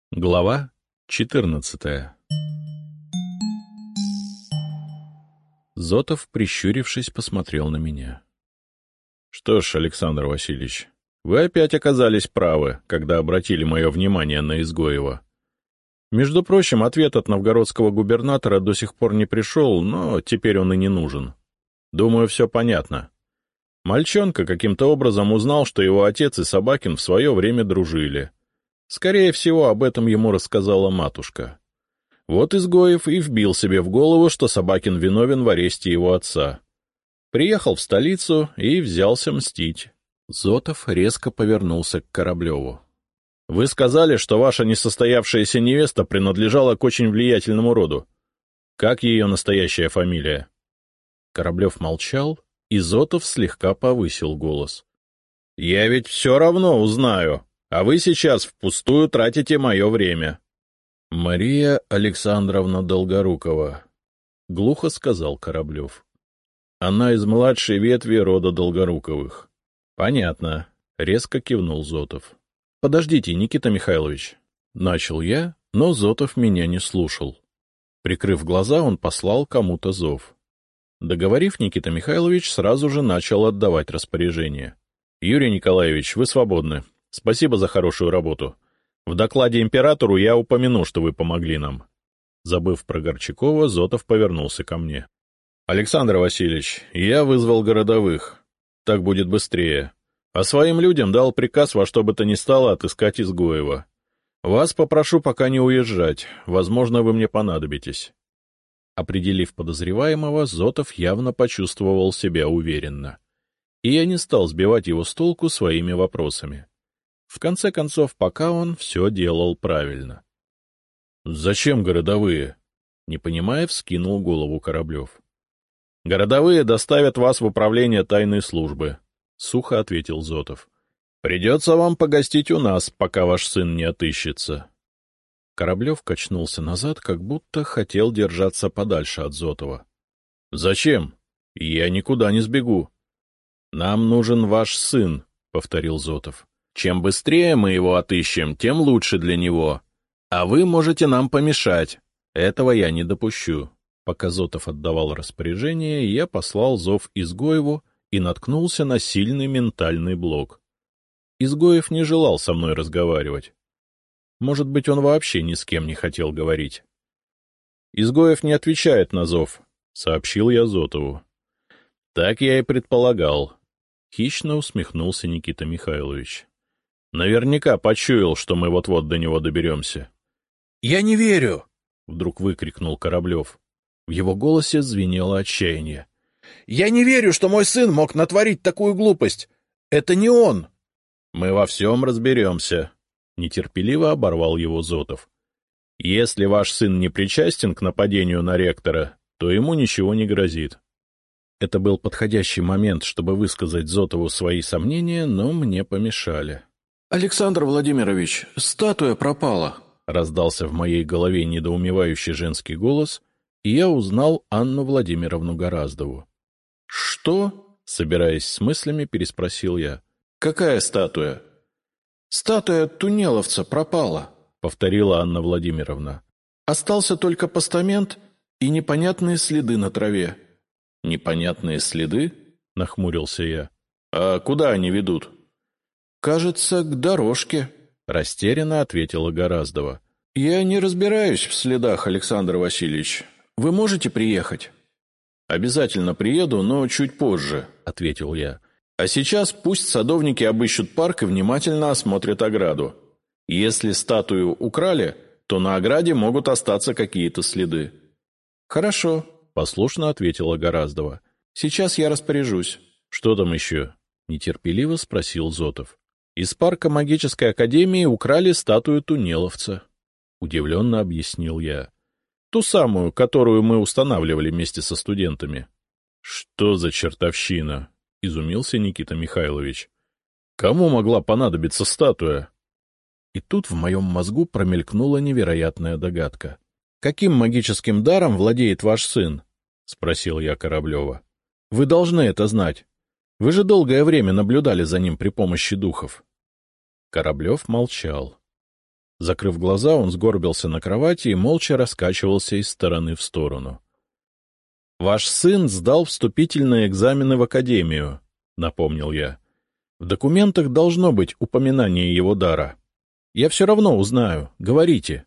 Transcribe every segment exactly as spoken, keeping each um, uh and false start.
Глава четырнадцатая. Зотов, прищурившись, посмотрел на меня. — Что ж, Александр Васильевич, вы опять оказались правы, когда обратили мое внимание на Изгоева. Между прочим, ответ от новгородского губернатора до сих пор не пришел, но теперь он и не нужен. Думаю, все понятно. Мальчонка каким-то образом узнал, что его отец и Собакин в свое время дружили. Скорее всего, об этом ему рассказала матушка. Вот Изгоев и вбил себе в голову, что Собакин виновен в аресте его отца. Приехал в столицу и взялся мстить. Зотов резко повернулся к Кораблеву. — Вы сказали, что ваша несостоявшаяся невеста принадлежала к очень влиятельному роду. Как ее настоящая фамилия? Кораблев молчал, и Зотов слегка повысил голос. — Я ведь все равно узнаю. А вы сейчас впустую тратите мое время. — Мария Александровна Долгорукова, — глухо сказал Кораблев. — Она из младшей ветви рода Долгоруковых. — Понятно, — резко кивнул Зотов. — Подождите, Никита Михайлович. Начал я, но Зотов меня не слушал. Прикрыв глаза, он послал кому-то зов. Договорив, Никита Михайлович сразу же начал отдавать распоряжение. — Юрий Николаевич, вы свободны. Спасибо за хорошую работу. В докладе императору я упомяну, что вы помогли нам. Забыв про Горчакова, Зотов повернулся ко мне. — Александр Васильевич, я вызвал городовых. Так будет быстрее. А своим людям дал приказ во что бы то ни стало отыскать Изгоева. Вас попрошу пока не уезжать. Возможно, вы мне понадобитесь. Определив подозреваемого, Зотов явно почувствовал себя уверенно. И я не стал сбивать его с толку своими вопросами. В конце концов, пока он все делал правильно. — Зачем городовые? — не понимая, вскинул голову Кораблев. — Городовые доставят вас в управление тайной службы, — сухо ответил Зотов. — Придется вам погостить у нас, пока ваш сын не отыщется. Кораблев качнулся назад, как будто хотел держаться подальше от Зотова. — Зачем? Я никуда не сбегу. — Нам нужен ваш сын, — повторил Зотов. Чем быстрее мы его отыщем, тем лучше для него. А вы можете нам помешать. Этого я не допущу. Пока Зотов отдавал распоряжение, я послал зов Изгоеву и наткнулся на сильный ментальный блок. Изгоев не желал со мной разговаривать. Может быть, он вообще ни с кем не хотел говорить. Изгоев не отвечает на зов, — сообщил я Зотову. Так я и предполагал. Хищно усмехнулся Никита Михайлович. Наверняка почуял, что мы вот-вот до него доберемся. — Я не верю! — вдруг выкрикнул Кораблев. В его голосе звенело отчаяние. — Я не верю, что мой сын мог натворить такую глупость! Это не он! — Мы во всем разберемся! — нетерпеливо оборвал его Зотов. — Если ваш сын не причастен к нападению на ректора, то ему ничего не грозит. Это был подходящий момент, чтобы высказать Зотову свои сомнения, но мне помешали. — Александр Владимирович, статуя пропала! — раздался в моей голове недоумевающий женский голос, и я узнал Анну Владимировну Гораздову. — Что? — собираясь с мыслями, переспросил я. — Какая статуя? — Статуя Тунеловца пропала, — повторила Анна Владимировна. — Остался только постамент и непонятные следы на траве. — Непонятные следы? — нахмурился я. — А куда они ведут? — Кажется, к дорожке, — растерянно ответила Гораздова. — Я не разбираюсь в следах, Александр Васильевич. Вы можете приехать? — Обязательно приеду, но чуть позже, — ответил я. — А сейчас пусть садовники обыщут парк и внимательно осмотрят ограду. Если статую украли, то на ограде могут остаться какие-то следы. — Хорошо, — послушно ответила Гораздова. — Сейчас я распоряжусь. — Что там еще? — нетерпеливо спросил Зотов. Из парка магической академии украли статую Тунеловца, — удивленно объяснил я. Ту самую, которую мы устанавливали вместе со студентами. — Что за чертовщина? — изумился Никита Михайлович. — Кому могла понадобиться статуя? И тут в моем мозгу промелькнула невероятная догадка. — Каким магическим даром владеет ваш сын? — спросил я Кораблева. — Вы должны это знать. Вы же долгое время наблюдали за ним при помощи духов. Кораблев молчал. Закрыв глаза, он сгорбился на кровати и молча раскачивался из стороны в сторону. — Ваш сын сдал вступительные экзамены в академию, — напомнил я. — В документах должно быть упоминание его дара. Я все равно узнаю. Говорите.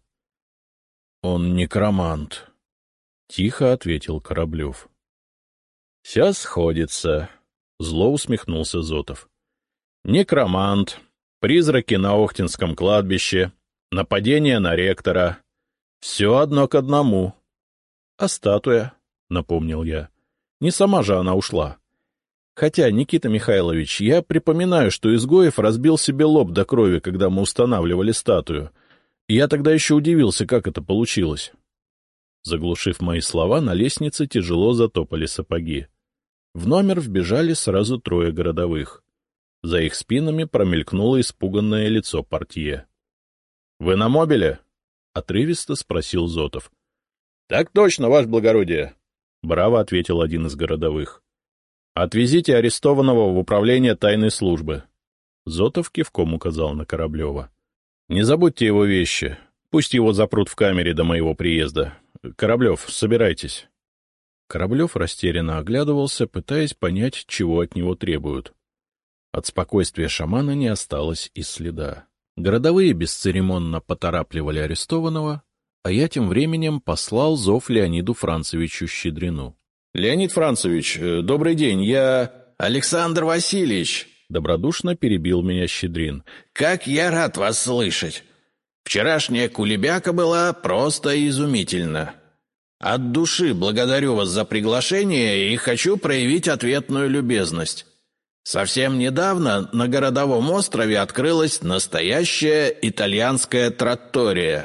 — Он некромант, — тихо ответил Кораблев. — Все сходится, — зло усмехнулся Зотов. — Некромант, призраки на Охтинском кладбище, нападение на ректора. Все одно к одному. — А статуя? — напомнил я. — Не сама же она ушла. Хотя, Никита Михайлович, я припоминаю, что Изгоев разбил себе лоб до крови, когда мы устанавливали статую. И я тогда еще удивился, как это получилось. Заглушив мои слова, на лестнице тяжело затопали сапоги. В номер вбежали сразу трое городовых. За их спинами промелькнуло испуганное лицо портье. — Вы на мобиле? — отрывисто спросил Зотов. — Так точно, ваше благородие, — браво ответил один из городовых. — Отвезите арестованного в управление тайной службы. Зотов кивком указал на Кораблева. — Не забудьте его вещи. Пусть его запрут в камере до моего приезда. Кораблев, собирайтесь. Кораблев растерянно оглядывался, пытаясь понять, чего от него требуют. От спокойствия шамана не осталось и следа. Городовые бесцеремонно поторапливали арестованного, а я тем временем послал зов Леониду Францевичу Щедрину. — Леонид Францевич, добрый день, я... — Александр Васильевич! — добродушно перебил меня Щедрин. — Как я рад вас слышать! Вчерашняя кулебяка была просто изумительна. От души благодарю вас за приглашение и хочу проявить ответную любезность. Совсем недавно на городовом острове открылась настоящая итальянская траттория.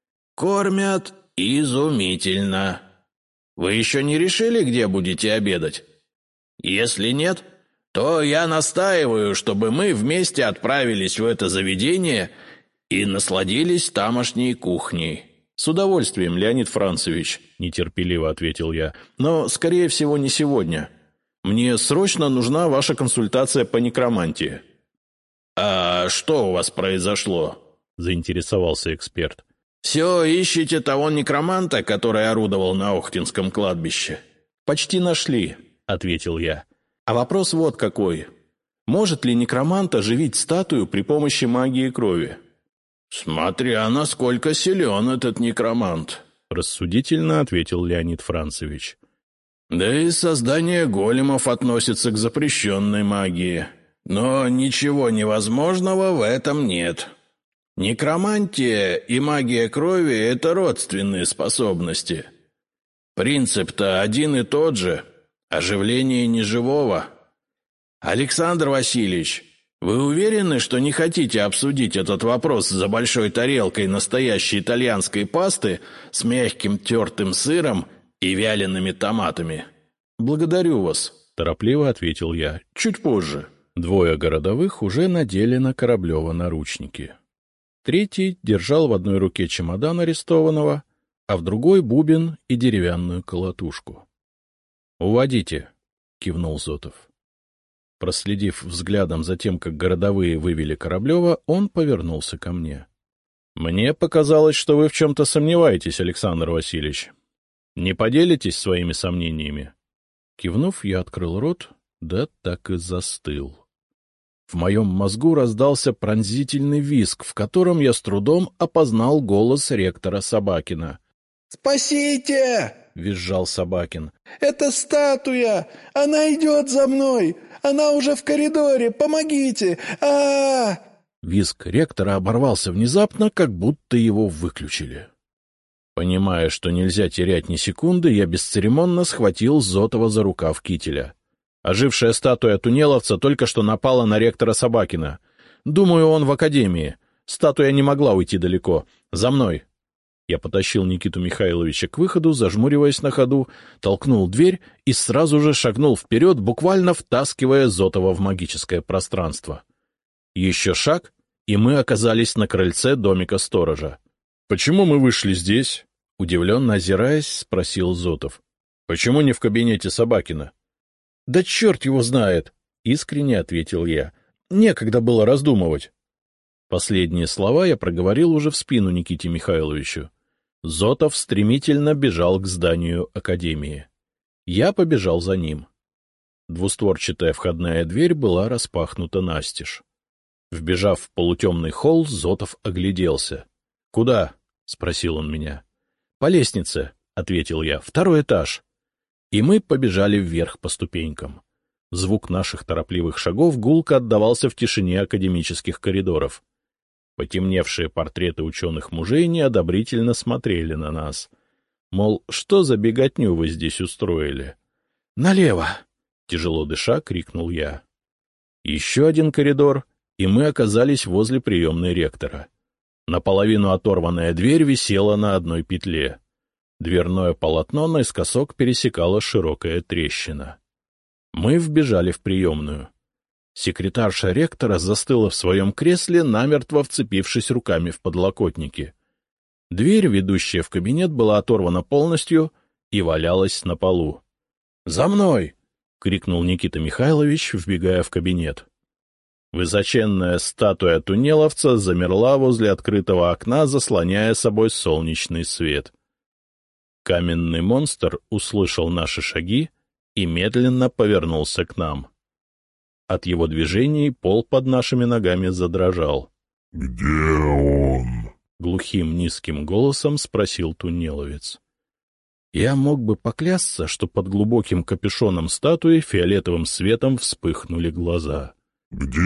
Кормят изумительно. Вы еще не решили, где будете обедать? Если нет, то я настаиваю, чтобы мы вместе отправились в это заведение и насладились тамошней кухней. — С удовольствием, Леонид Францевич, — нетерпеливо ответил я, — но, скорее всего, не сегодня. Мне срочно нужна ваша консультация по некромантии. — А что у вас произошло? — заинтересовался эксперт. — Все ищете того некроманта, который орудовал на Охтинском кладбище? — Почти нашли, — ответил я. — А вопрос вот какой. Может ли некромант оживить статую при помощи магии крови? — Смотря насколько силен этот некромант, — рассудительно ответил Леонид Францевич. — Да и создание големов относится к запрещенной магии. Но ничего невозможного в этом нет. Некромантия и магия крови — это родственные способности. Принцип-то один и тот же — оживление неживого. Александр Васильевич, вы уверены, что не хотите обсудить этот вопрос за большой тарелкой настоящей итальянской пасты с мягким тертым сыром и вялеными томатами? — Благодарю вас, — торопливо ответил я. — Чуть позже. Двое городовых уже надели на Кораблева наручники. Третий держал в одной руке чемодан арестованного, а в другой — бубен и деревянную колотушку. — Уводите, — кивнул Зотов. Проследив взглядом за тем, как городовые вывели Кораблева, он повернулся ко мне. — Мне показалось, что вы в чем-то сомневаетесь, Александр Васильевич. Не поделитесь своими сомнениями? Кивнув, я открыл рот, да так и застыл. В моем мозгу раздался пронзительный визг, в котором я с трудом опознал голос ректора Собакина. — Спасите! — визжал Собакин. — Это статуя! Она идет за мной! Она уже в коридоре! Помогите! А-а-а! Визг ректора оборвался внезапно, как будто его выключили. Понимая, что нельзя терять ни секунды, я бесцеремонно схватил Зотова за рукав кителя. Ожившая статуя тунеловца только что напала на ректора Собакина. Думаю, он в академии. Статуя не могла уйти далеко. За мной. Я потащил Никиту Михайловича к выходу, зажмуриваясь на ходу, толкнул дверь и сразу же шагнул вперед, буквально втаскивая Зотова в магическое пространство. Еще шаг, и мы оказались на крыльце домика сторожа. — Почему мы вышли здесь? — удивленно озираясь, спросил Зотов. — Почему не в кабинете Собакина? — Да черт его знает! — искренне ответил я. — Некогда было раздумывать. Последние слова я проговорил уже в спину Никите Михайловичу. Зотов стремительно бежал к зданию академии. Я побежал за ним. Двустворчатая входная дверь была распахнута настежь. Вбежав в полутемный холл, Зотов огляделся. — Куда? — спросил он меня. — По лестнице, — ответил я, — второй этаж. И мы побежали вверх по ступенькам. Звук наших торопливых шагов гулко отдавался в тишине академических коридоров. Потемневшие портреты ученых-мужей неодобрительно смотрели на нас. Мол, что за беготню вы здесь устроили? — Налево! — тяжело дыша крикнул я. Еще один коридор, и мы оказались возле приемной ректора. Наполовину оторванная дверь висела на одной петле. Дверное полотно наискосок пересекала широкая трещина. Мы вбежали в приемную. Секретарша ректора застыла в своем кресле, намертво вцепившись руками в подлокотники. Дверь, ведущая в кабинет, была оторвана полностью и валялась на полу. — За мной! — крикнул Никита Михайлович, вбегая в кабинет. Высоченная статуя туннеловца замерла возле открытого окна, заслоняя собой солнечный свет. Каменный монстр услышал наши шаги и медленно повернулся к нам. От его движений пол под нашими ногами задрожал. — Где он? — глухим низким голосом спросил туннеловец. Я мог бы поклясться, что под глубоким капюшоном статуи фиолетовым светом вспыхнули глаза. — Где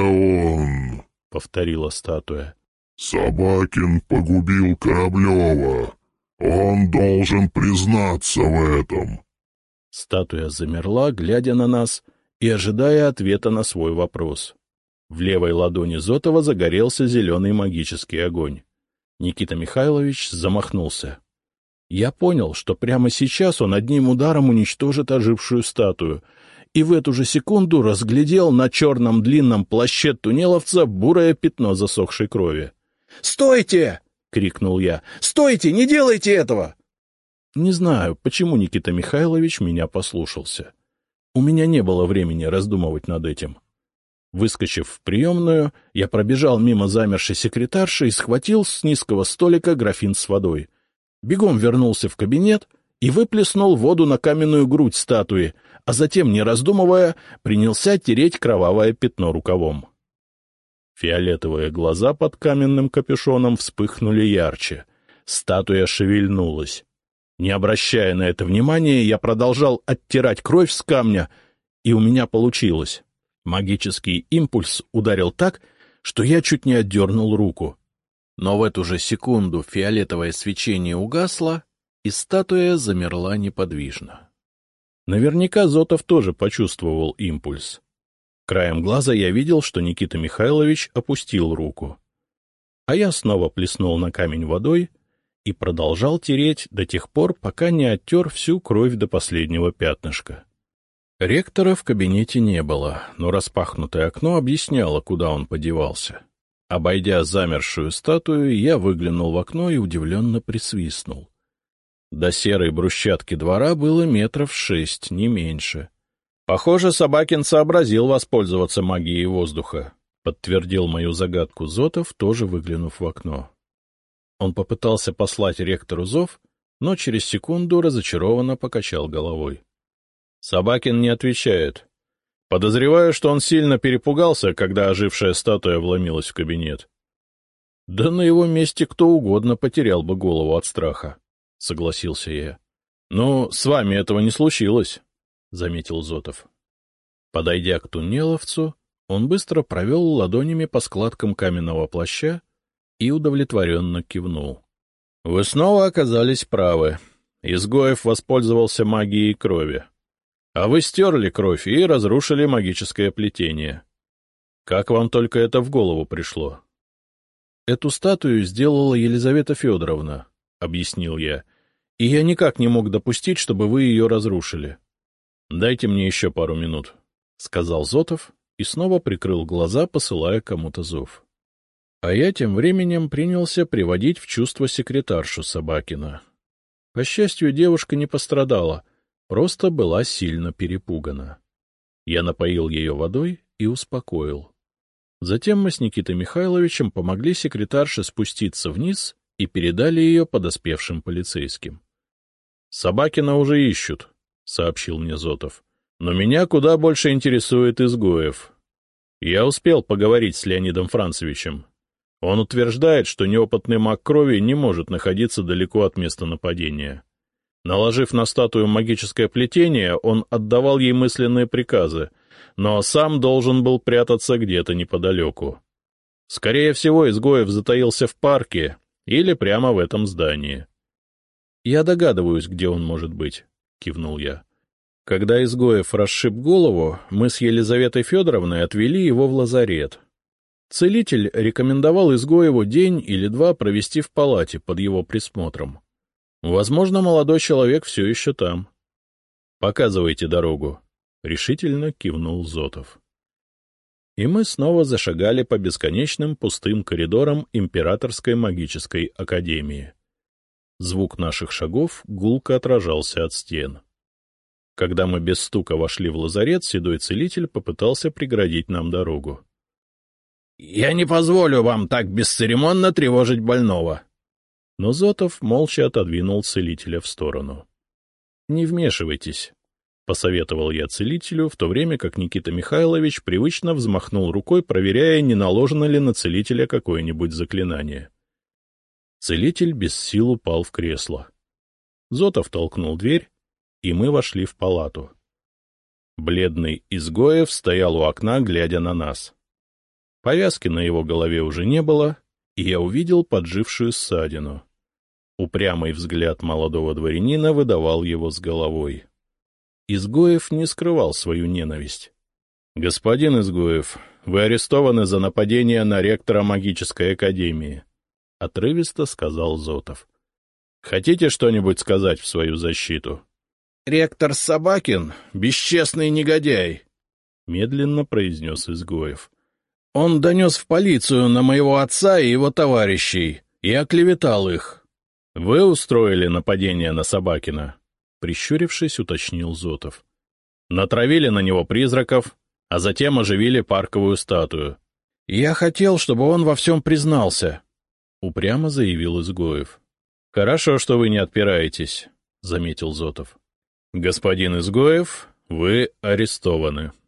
он? — повторила статуя. — Собакин погубил Кораблева. Он должен признаться в этом. Статуя замерла, глядя на нас и ожидая ответа на свой вопрос. В левой ладони Зотова загорелся зеленый магический огонь. Никита Михайлович замахнулся. Я понял, что прямо сейчас он одним ударом уничтожит ожившую статую, и в эту же секунду разглядел на черном длинном плаще туннеловца бурое пятно засохшей крови. «Стойте!» — крикнул я. «Стойте! Не делайте этого!» Не знаю, почему Никита Михайлович меня послушался. У меня не было времени раздумывать над этим. Выскочив в приемную, я пробежал мимо замершей секретарши и схватил с низкого столика графин с водой. Бегом вернулся в кабинет и выплеснул воду на каменную грудь статуи, а затем, не раздумывая, принялся тереть кровавое пятно рукавом. Фиолетовые глаза под каменным капюшоном вспыхнули ярче. Статуя шевельнулась. Не обращая на это внимания, я продолжал оттирать кровь с камня, и у меня получилось. Магический импульс ударил так, что я чуть не отдернул руку. Но в эту же секунду фиолетовое свечение угасло, и статуя замерла неподвижно. Наверняка Зотов тоже почувствовал импульс. Краем глаза я видел, что Никита Михайлович опустил руку. А я снова плеснул на камень водой и продолжал тереть до тех пор, пока не оттер всю кровь до последнего пятнышка. Ректора в кабинете не было, но распахнутое окно объясняло, куда он подевался. Обойдя замершую статую, я выглянул в окно и удивленно присвистнул. До серой брусчатки двора было метров шесть, не меньше. Похоже, Собакин сообразил воспользоваться магией воздуха, подтвердил мою загадку Зотов, тоже выглянув в окно. Он попытался послать ректору зов, но через секунду разочарованно покачал головой. Собакин не отвечает. Подозреваю, что он сильно перепугался, когда ожившая статуя вломилась в кабинет. — Да на его месте кто угодно потерял бы голову от страха, — согласился я. — Ну, с вами этого не случилось, — заметил Зотов. Подойдя к туннеловцу, он быстро провел ладонями по складкам каменного плаща и удовлетворенно кивнул. — Вы снова оказались правы. Изгоев воспользовался магией крови. А вы стерли кровь и разрушили магическое плетение. Как вам только это в голову пришло? — Эту статую сделала Елизавета Федоровна, — объяснил я, — и я никак не мог допустить, чтобы вы ее разрушили. — Дайте мне еще пару минут, — сказал Зотов и снова прикрыл глаза, посылая кому-то зов. А я тем временем принялся приводить в чувство секретаршу Собакина. По счастью, девушка не пострадала, просто была сильно перепугана. Я напоил ее водой и успокоил. Затем мы с Никитой Михайловичем помогли секретарше спуститься вниз и передали ее подоспевшим полицейским. — Собакина уже ищут, — сообщил мне Зотов. — Но меня куда больше интересует Изгоев. Я успел поговорить с Леонидом Францевичем. Он утверждает, что неопытный маг крови не может находиться далеко от места нападения. Наложив на статую магическое плетение, он отдавал ей мысленные приказы, но сам должен был прятаться где-то неподалеку. Скорее всего, Изгоев затаился в парке или прямо в этом здании. — Я догадываюсь, где он может быть, — кивнул я. Когда Изгоев расшиб голову, мы с Елизаветой Федоровной отвели его в лазарет. Целитель рекомендовал Изгоеву день или два провести в палате под его присмотром. Возможно, молодой человек все еще там. — Показывайте дорогу, — решительно кивнул Зотов. И мы снова зашагали по бесконечным пустым коридорам Императорской магической академии. Звук наших шагов гулко отражался от стен. Когда мы без стука вошли в лазарет, седой целитель попытался преградить нам дорогу. — Я не позволю вам так бесцеремонно тревожить больного. Но Зотов молча отодвинул целителя в сторону. — Не вмешивайтесь, — посоветовал я целителю, в то время как Никита Михайлович привычно взмахнул рукой, проверяя, не наложено ли на целителя какое-нибудь заклинание. Целитель без сил упал в кресло. Зотов толкнул дверь, и мы вошли в палату. Бледный Изгоев стоял у окна, глядя на нас. Повязки на его голове уже не было, и я увидел поджившую ссадину. Упрямый взгляд молодого дворянина выдавал его с головой. Изгоев не скрывал свою ненависть. — Господин Изгоев, вы арестованы за нападение на ректора магической академии, — отрывисто сказал Зотов. — Хотите что-нибудь сказать в свою защиту? — Ректор Собакин — бесчестный негодяй, — медленно произнес Изгоев. — Он донес в полицию на моего отца и его товарищей и оклеветал их. — Вы устроили нападение на Собакина? — прищурившись, уточнил Зотов. — Натравили на него призраков, а затем оживили парковую статую. — Я хотел, чтобы он во всем признался, — упрямо заявил Изгоев. — Хорошо, что вы не отпираетесь, — заметил Зотов. — Господин Изгоев, вы арестованы.